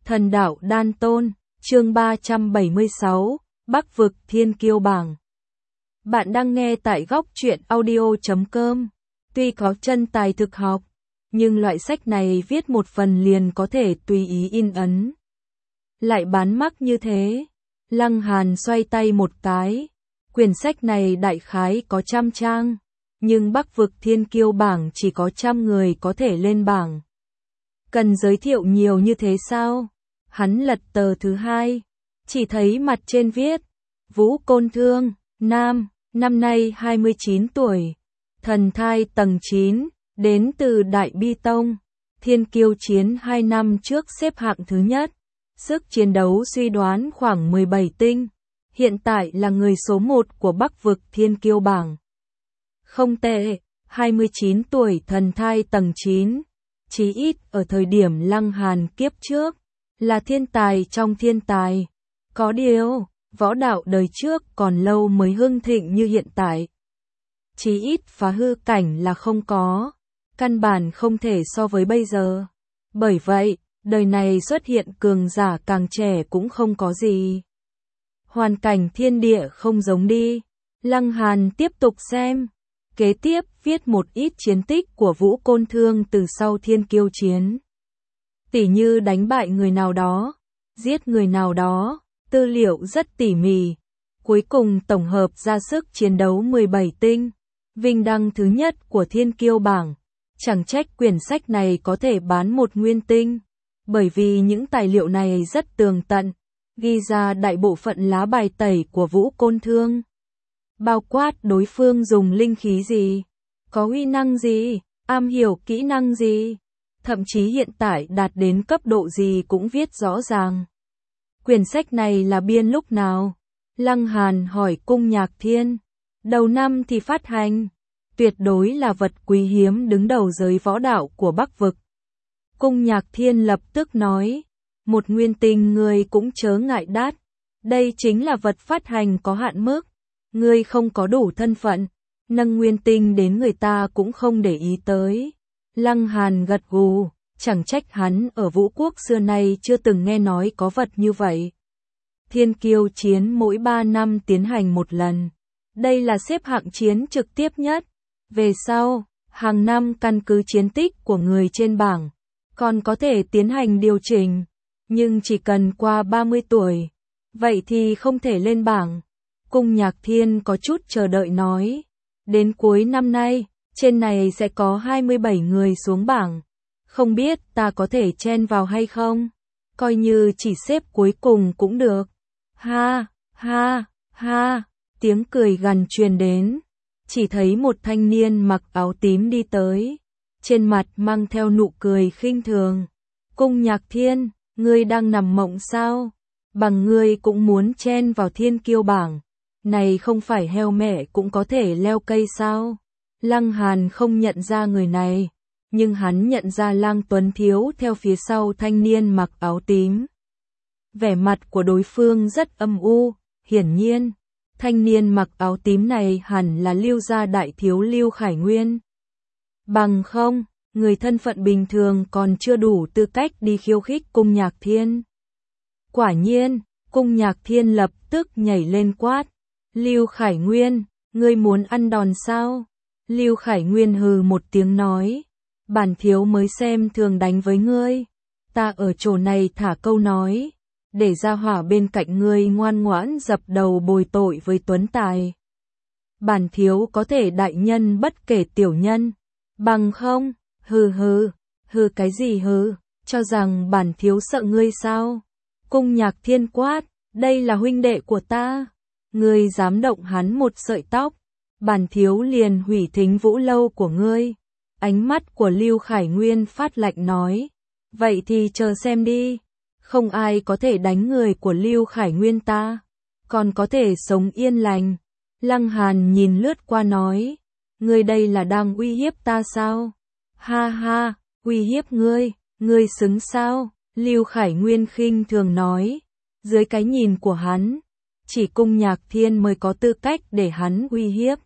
Thần đạo đan tôn, chương 376, Bắc vực thiên kiêu bảng. Bạn đang nghe tại góc truyện audio.com. Tuy có chân tài thực học, nhưng loại sách này viết một phần liền có thể tùy ý in ấn. Lại bán mắc như thế. Lăng Hàn xoay tay một cái. Quyển sách này đại khái có 100 trang, nhưng Bắc vực thiên kiêu bảng chỉ có 100 người có thể lên bảng. Cần giới thiệu nhiều như thế sao? Hắn lật tờ thứ hai, chỉ thấy mặt trên viết, Vũ Côn Thương, nam, năm nay 29 tuổi, thần thai tầng 9, đến từ Đại Bi Tông, thiên kiêu chiến 2 năm trước xếp hạng thứ nhất, sức chiến đấu suy đoán khoảng 17 tinh, hiện tại là người số 1 của Bắc vực thiên kiêu bảng. Không tệ, 29 tuổi thần thai tầng 9, chí ít ở thời điểm Lăng Hàn kiếp trước, là thiên tài trong thiên tài. Có điều, võ đạo đời trước còn lâu mới hưng thịnh như hiện tại. Chí ít phá hư cảnh là không có, căn bản không thể so với bây giờ. Bởi vậy, đời này xuất hiện cường giả càng trẻ cũng không có gì. Hoàn cảnh thiên địa không giống đi. Lăng Hàn tiếp tục xem. Kế tiếp viết một ít chiến tích của Vũ Côn Thương từ sau thiên kiêu chiến. Tỉ như đánh bại người nào đó, giết người nào đó, tư liệu rất tỉ mỉ. Cuối cùng tổng hợp ra sức chiến đấu 17 tinh, vinh đăng thứ nhất của thiên kiêu bảng. Chẳng trách quyển sách này có thể bán 1 nguyên tinh, bởi vì những tài liệu này rất tường tận, ghi ra đại bộ phận lá bài tẩy của Vũ Côn Thương. Bao quát đối phương dùng linh khí gì, có uy năng gì, am hiểu kỹ năng gì, thậm chí hiện tại đạt đến cấp độ gì cũng viết rõ ràng. Quyển sách này là biên lúc nào? Lăng Hàn hỏi Cung Nhạc Thiên. Đầu năm thì phát hành, tuyệt đối là vật quý hiếm đứng đầu giới võ đạo của Bắc vực. Cung Nhạc Thiên lập tức nói, 1 nguyên tinh ngươi cũng chớ ngại đắt, đây chính là vật phát hành có hạn mức. Ngươi không có đủ thân phận, nâng nguyên tinh đến người ta cũng không để ý tới. Lăng Hàn gật gù, chẳng trách hắn ở Vũ Quốc xưa nay chưa từng nghe nói có vật như vậy. Thiên kiêu chiến mỗi 3 năm tiến hành 1 lần. Đây là xếp hạng chiến trực tiếp nhất. Về sau, hàng năm căn cứ chiến tích của người trên bảng, còn có thể tiến hành điều chỉnh. Nhưng chỉ cần qua 30 tuổi, vậy thì không thể lên bảng. Cung Nhạc Thiên có chút chờ đợi nói, đến cuối năm nay, trên này sẽ có 27 người xuống bảng. Không biết ta có thể chen vào hay không? Coi như chỉ xếp cuối cùng cũng được. Ha, ha, ha, tiếng cười gằn truyền đến. Chỉ thấy một thanh niên mặc áo tím đi tới, trên mặt mang theo nụ cười khinh thường. Cung Nhạc Thiên, ngươi đang nằm mộng sao? Bằng ngươi cũng muốn chen vào thiên kiêu bảng. Này không phải heo mẹ cũng có thể leo cây sao? Lăng Hàn không nhận ra người này, nhưng hắn nhận ra Lăng Tuấn Thiếu theo phía sau thanh niên mặc áo tím. Vẻ mặt của đối phương rất âm u, hiển nhiên, thanh niên mặc áo tím này hẳn là Lưu gia đại thiếu Lưu Khải Nguyên. Bằng không, người thân phận bình thường còn chưa đủ tư cách đi khiêu khích Cung Nhạc Thiên. Quả nhiên, Cung Nhạc Thiên lập tức nhảy lên quát. Lưu Khải Nguyên, ngươi muốn ăn đòn sao? Lưu Khải Nguyên hừ một tiếng nói, bản thiếu mới xem thường đánh với ngươi. Ta ở chỗ này thả câu nói, để gia hỏa bên cạnh ngươi ngoan ngoãn dập đầu bồi tội với Tuấn Tài. Bản thiếu có thể đại nhân bất kể tiểu nhân, bằng không, hừ hừ, hừ cái gì hừ, cho rằng bản thiếu sợ ngươi sao? Cung Nhạc Thiên quát, đây là huynh đệ của ta. Ngươi dám động hắn một sợi tóc, bản thiếu liền hủy Thính Vũ lâu của ngươi. Ánh mắt của Lưu Khải Nguyên phát lạnh nói, vậy thì chờ xem đi, không ai có thể đánh người của Lưu Khải Nguyên ta, còn có thể sống yên lành. Lăng Hàn nhìn lướt qua nói, ngươi đây là đang uy hiếp ta sao? Ha ha, uy hiếp ngươi xứng sao? Lưu Khải Nguyên khinh thường nói, dưới cái nhìn của hắn, chỉ Cung Nhạc Thiên mới có tư cách để hắn uy hiếp.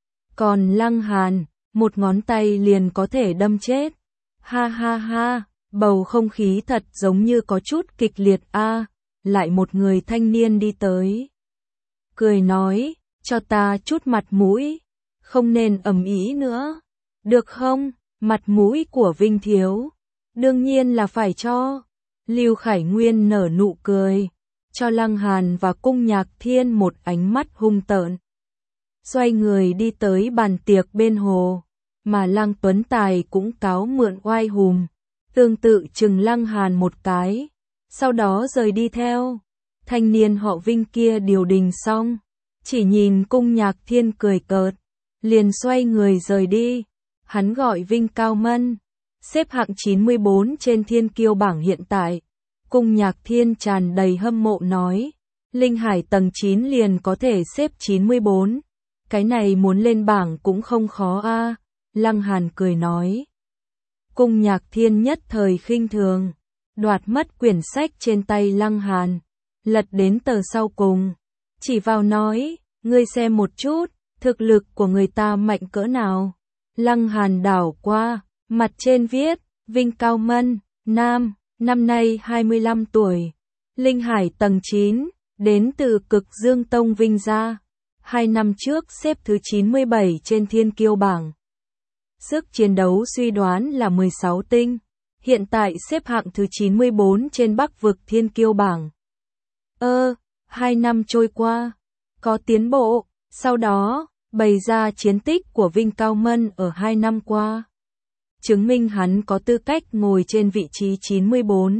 Còn Lăng Hàn, một ngón tay liền có thể đâm chết. Ha ha ha, Bầu không khí thật giống như có chút kịch liệt a. Lại một người thanh niên đi tới. Cười nói, cho ta chút mặt mũi, không nên ầm ĩ nữa. Được không? Mặt mũi của Vinh Thiếu. Đương nhiên là phải cho. Lưu Khải Nguyên nở nụ cười, cho Lăng Hàn và Cung Nhạc Thiên một ánh mắt hung tợn. Xoay người đi tới bàn tiệc bên hồ, mà Lăng Tuấn Tài cũng cáo mượn oai hùm, tương tự chừng Lăng Hàn một cái, sau đó rời đi theo. Thanh niên họ Vinh kia điều đình xong, chỉ nhìn Cung Nhạc Thiên cười cợt, liền xoay người rời đi. Hắn gọi Vinh Cao Mân, xếp hạng 94 trên thiên kiêu bảng hiện tại. Cung Nhạc Thiên tràn đầy hâm mộ nói, Linh Hải tầng 9 liền có thể xếp 94. Cái này muốn lên bảng cũng không khó a. Lăng Hàn cười nói. Cung Nhạc Thiên nhất thời khinh thường, đoạt mất quyển sách trên tay Lăng Hàn, lật đến tờ sau cùng, chỉ vào nói, ngươi xem một chút, thực lực của người ta mạnh cỡ nào. Lăng Hàn đảo qua, mặt trên viết, Vinh Cao Mân, nam, năm nay 25 tuổi, Linh Hải tầng 9, đến từ Cực Dương Tông Vinh gia, 2 năm trước xếp thứ 97 trên thiên kiêu bảng. Sức chiến đấu suy đoán là 16 tinh, hiện tại xếp hạng thứ 94 trên Bắc vực thiên kiêu bảng. 2 năm trôi qua, có tiến bộ, sau đó, bày ra chiến tích của Vinh Cao Mân ở 2 năm qua. Chứng minh hắn có tư cách ngồi trên vị trí 94.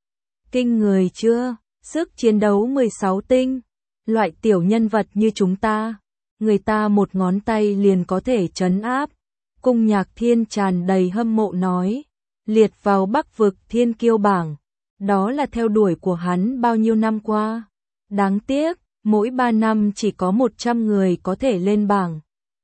Kinh người chưa? Sức chiến đấu 16 tinh. Loại tiểu nhân vật như chúng ta, người ta một ngón tay liền có thể trấn áp. Cung Nhạc Thiên tràn đầy hâm mộ nói, liệt vào Bắc vực thiên kiêu bảng. Đó là theo đuổi của hắn bao nhiêu năm qua. Đáng tiếc, mỗi 3 năm chỉ có 100 người có thể lên bảng.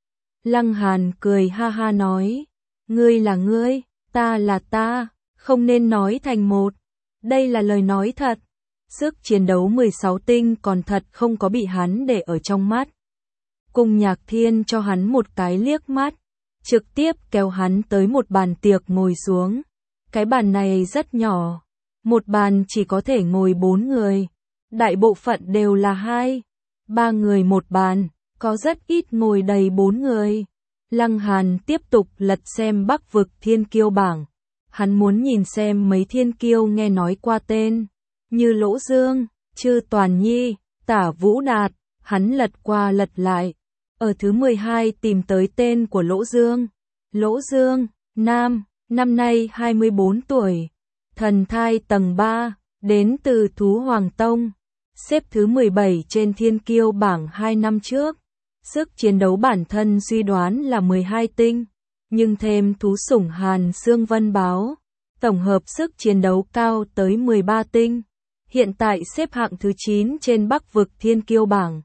Lăng Hàn cười ha ha nói, ngươi là ngươi, ta là ta, không nên nói thành một. Đây là lời nói thật. Sức chiến đấu 16 tinh còn thật không có bị hắn để ở trong mắt. Cung Nhạc Thiên cho hắn một cái liếc mắt, trực tiếp kéo hắn tới một bàn tiệc ngồi xuống. Cái bàn này rất nhỏ, một bàn chỉ có thể ngồi 4 người. Đại bộ phận đều là 2, 3 người một bàn, có rất ít ngồi đầy 4 người. Lăng Hàn tiếp tục lật xem Bắc vực thiên kiêu bảng. Hắn muốn nhìn xem mấy thiên kiêu nghe nói qua tên, như Lỗ Dương, Trư Toàn Nhi, Tả Vũ Đạt. Hắn lật qua lật lại, ở thứ 12 tìm tới tên của Lỗ Dương. Lỗ Dương, nam, năm nay 24 tuổi, thần thai tầng 3, đến từ Thú Hoàng Tông, xếp thứ 17 trên thiên kiêu bảng 2 năm trước. Sức chiến đấu bản thân suy đoán là 12 tinh, nhưng thêm thú sủng Hàn Xương Vân Báo, tổng hợp sức chiến đấu cao tới 13 tinh. Hiện tại xếp hạng thứ 9 trên Bắc vực thiên kiêu bảng.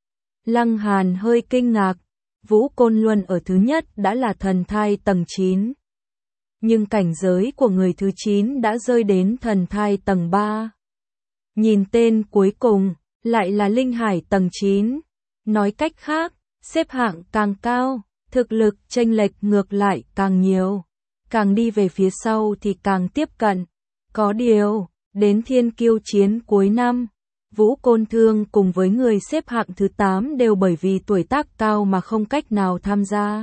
Lăng Hàn hơi kinh ngạc, Vũ Côn Luân ở thứ nhất đã là thần thai tầng 9. Nhưng cảnh giới của người thứ 9 đã rơi đến thần thai tầng 3. Nhìn tên cuối cùng, lại là Linh Hải tầng 9. Nói cách khác, xếp hạng càng cao, thực lực chênh lệch ngược lại càng nhiều. Càng đi về phía sau thì càng tiếp cận. Có điều, đến thiên kiêu chiến cuối năm, Vũ Côn Thương cùng với người xếp hạng thứ 8 đều bởi vì tuổi tác cao mà không cách nào tham gia.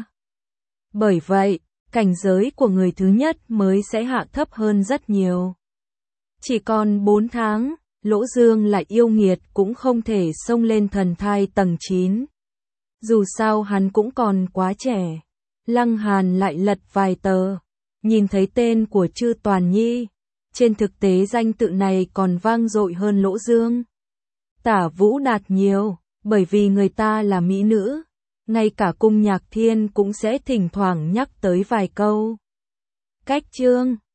Bởi vậy, cảnh giới của người thứ nhất mới sẽ hạ thấp hơn rất nhiều. Chỉ còn 4 tháng, Lỗ Dương lại yêu nghiệt cũng không thể xông lên thần thai tầng 9. Dù sao hắn cũng còn quá trẻ. Lăng Hàn lại lật vài tờ, nhìn thấy tên của Trư Toàn Nhi. Trên thực tế danh tự này còn vang dội hơn Lỗ Dương. Tả Vũ Đạt nhiều, bởi vì người ta là mỹ nữ. Ngay cả Cung Nhạc Thiên cũng sẽ thỉnh thoảng nhắc tới vài câu. Cách chương